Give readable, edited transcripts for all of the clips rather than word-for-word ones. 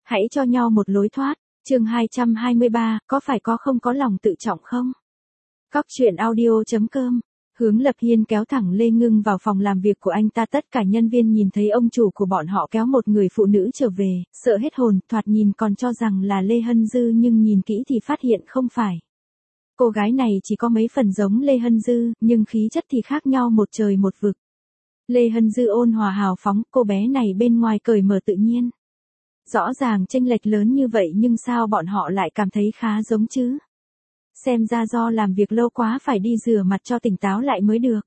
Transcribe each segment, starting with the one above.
Hãy cho nhau một lối thoát. Chương 223, có phải có không có lòng tự trọng không? Cóc truyện audio.com. Hướng Lập Hiên kéo thẳng Lê Ngưng vào phòng làm việc của anh ta. Tất cả nhân viên nhìn thấy ông chủ của bọn họ kéo một người phụ nữ trở về, sợ hết hồn, thoạt nhìn còn cho rằng là Lê Hân Dư nhưng nhìn kỹ thì phát hiện không phải. Cô gái này chỉ có mấy phần giống Lê Hân Dư, nhưng khí chất thì khác nhau một trời một vực. Lê Hân Dư ôn hòa hào phóng, cô bé này bên ngoài cởi mở tự nhiên. Rõ ràng chênh lệch lớn như vậy nhưng sao bọn họ lại cảm thấy khá giống chứ? Xem ra do làm việc lâu quá phải đi rửa mặt cho tỉnh táo lại mới được.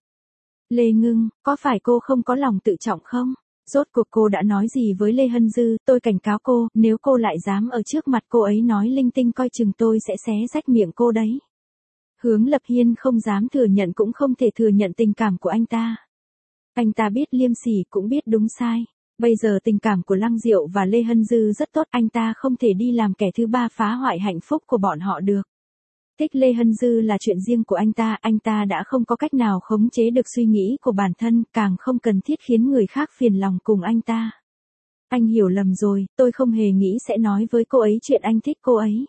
Lê Ngưng, có phải cô không có lòng tự trọng không? Rốt cuộc cô đã nói gì với Lê Hân Dư? Tôi cảnh cáo cô, nếu cô lại dám ở trước mặt cô ấy nói linh tinh coi chừng tôi sẽ xé rách miệng cô đấy. Hướng Lập Hiên không dám thừa nhận cũng không thể thừa nhận tình cảm của anh ta. Anh ta biết liêm sỉ cũng biết đúng sai. Bây giờ tình cảm của Lăng Diệu và Lê Hân Dư rất tốt, anh ta không thể đi làm kẻ thứ ba phá hoại hạnh phúc của bọn họ được. Thích Lê Hân Dư là chuyện riêng của anh ta đã không có cách nào khống chế được suy nghĩ của bản thân, càng không cần thiết khiến người khác phiền lòng cùng anh ta. Anh hiểu lầm rồi, tôi không hề nghĩ sẽ nói với cô ấy chuyện anh thích cô ấy.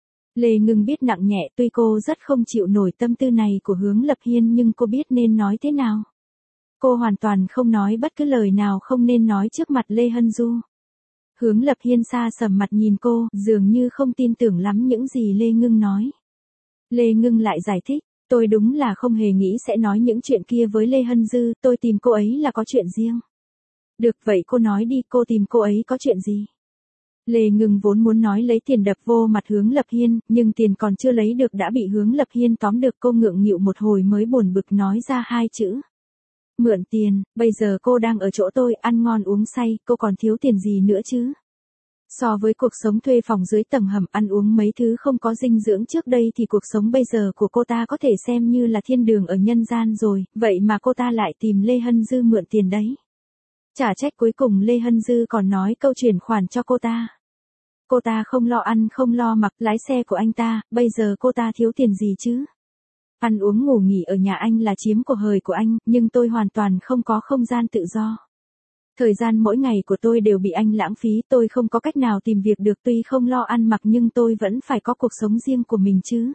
Lê Ngưng biết nặng nhẹ, tuy cô rất không chịu nổi tâm tư này của Hướng Lập Hiên nhưng cô biết nên nói thế nào. Cô hoàn toàn không nói bất cứ lời nào không nên nói trước mặt Lê Hân Du. Hướng Lập Hiên xa sầm mặt nhìn cô, dường như không tin tưởng lắm những gì Lê Ngưng nói. Lê Ngưng lại giải thích, tôi đúng là không hề nghĩ sẽ nói những chuyện kia với Lê Hân Dư, tôi tìm cô ấy là có chuyện riêng. Được vậy cô nói đi, cô tìm cô ấy có chuyện gì? Lê Ngưng vốn muốn nói lấy tiền đập vô mặt Hướng Lập Hiên, nhưng tiền còn chưa lấy được đã bị Hướng Lập Hiên tóm được. Cô ngượng nghịu một hồi mới buồn bực nói ra hai chữ. Mượn tiền, bây giờ cô đang ở chỗ tôi, ăn ngon uống say, cô còn thiếu tiền gì nữa chứ? So với cuộc sống thuê phòng dưới tầng hầm ăn uống mấy thứ không có dinh dưỡng trước đây thì cuộc sống bây giờ của cô ta có thể xem như là thiên đường ở nhân gian rồi, vậy mà cô ta lại tìm Lê Hân Dư mượn tiền đấy. Chả trách cuối cùng Lê Hân Dư còn nói câu chuyển khoản cho cô ta. Cô ta không lo ăn không lo mặc, lái xe của anh ta, bây giờ cô ta thiếu tiền gì chứ? Ăn uống ngủ nghỉ ở nhà anh là chiếm của hời của anh, nhưng tôi hoàn toàn không có không gian tự do. Thời gian mỗi ngày của tôi đều bị anh lãng phí, tôi không có cách nào tìm việc được, tuy không lo ăn mặc nhưng tôi vẫn phải có cuộc sống riêng của mình chứ.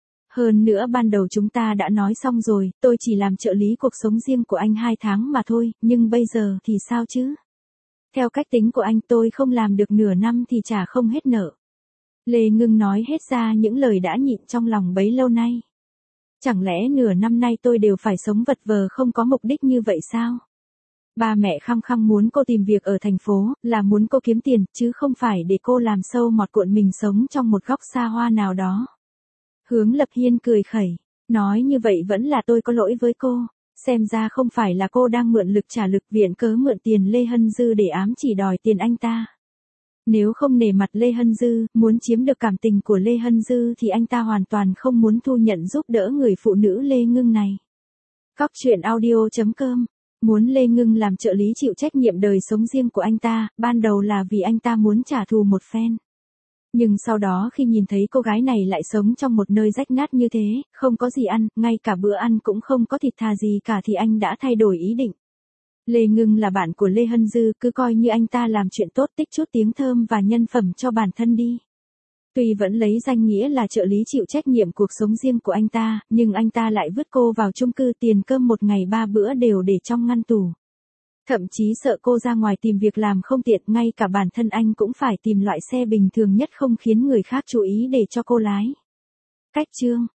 Hơn nữa ban đầu chúng ta đã nói xong rồi, tôi chỉ làm trợ lý cuộc sống riêng của anh 2 tháng mà thôi, nhưng bây giờ thì sao chứ? Theo cách tính của anh tôi không làm được nửa năm thì trả không hết nợ. Lê Ngưng nói hết ra những lời đã nhịn trong lòng bấy lâu nay. Chẳng lẽ nửa năm nay tôi đều phải sống vật vờ không có mục đích như vậy sao? Ba mẹ khăng khăng muốn cô tìm việc ở thành phố, là muốn cô kiếm tiền, chứ không phải để cô làm sâu mọt cuộn mình sống trong một góc xa hoa nào đó. Hướng Lập Hiên cười khẩy, nói như vậy vẫn là tôi có lỗi với cô, xem ra không phải là cô đang mượn lực trả lực viện cớ mượn tiền Lê Hân Dư để ám chỉ đòi tiền anh ta. Nếu không nể mặt Lê Hân Dư, muốn chiếm được cảm tình của Lê Hân Dư thì anh ta hoàn toàn không muốn thu nhận giúp đỡ người phụ nữ Lê Ngưng này. Cóc truyện audio.com. Muốn Lê Ngưng làm trợ lý chịu trách nhiệm đời sống riêng của anh ta, ban đầu là vì anh ta muốn trả thù một phen. Nhưng sau đó khi nhìn thấy cô gái này lại sống trong một nơi rách nát như thế, không có gì ăn, ngay cả bữa ăn cũng không có thịt thà gì cả thì anh đã thay đổi ý định. Lê Ngưng là bạn của Lê Hân Dư, cứ coi như anh ta làm chuyện tốt tích chút tiếng thơm và nhân phẩm cho bản thân đi. Tuy vẫn lấy danh nghĩa là trợ lý chịu trách nhiệm cuộc sống riêng của anh ta, nhưng anh ta lại vứt cô vào chung cư, tiền cơm một ngày 3 bữa đều để trong ngăn tủ. Thậm chí sợ cô ra ngoài tìm việc làm không tiện, ngay cả bản thân anh cũng phải tìm loại xe bình thường nhất không khiến người khác chú ý để cho cô lái. Cách chương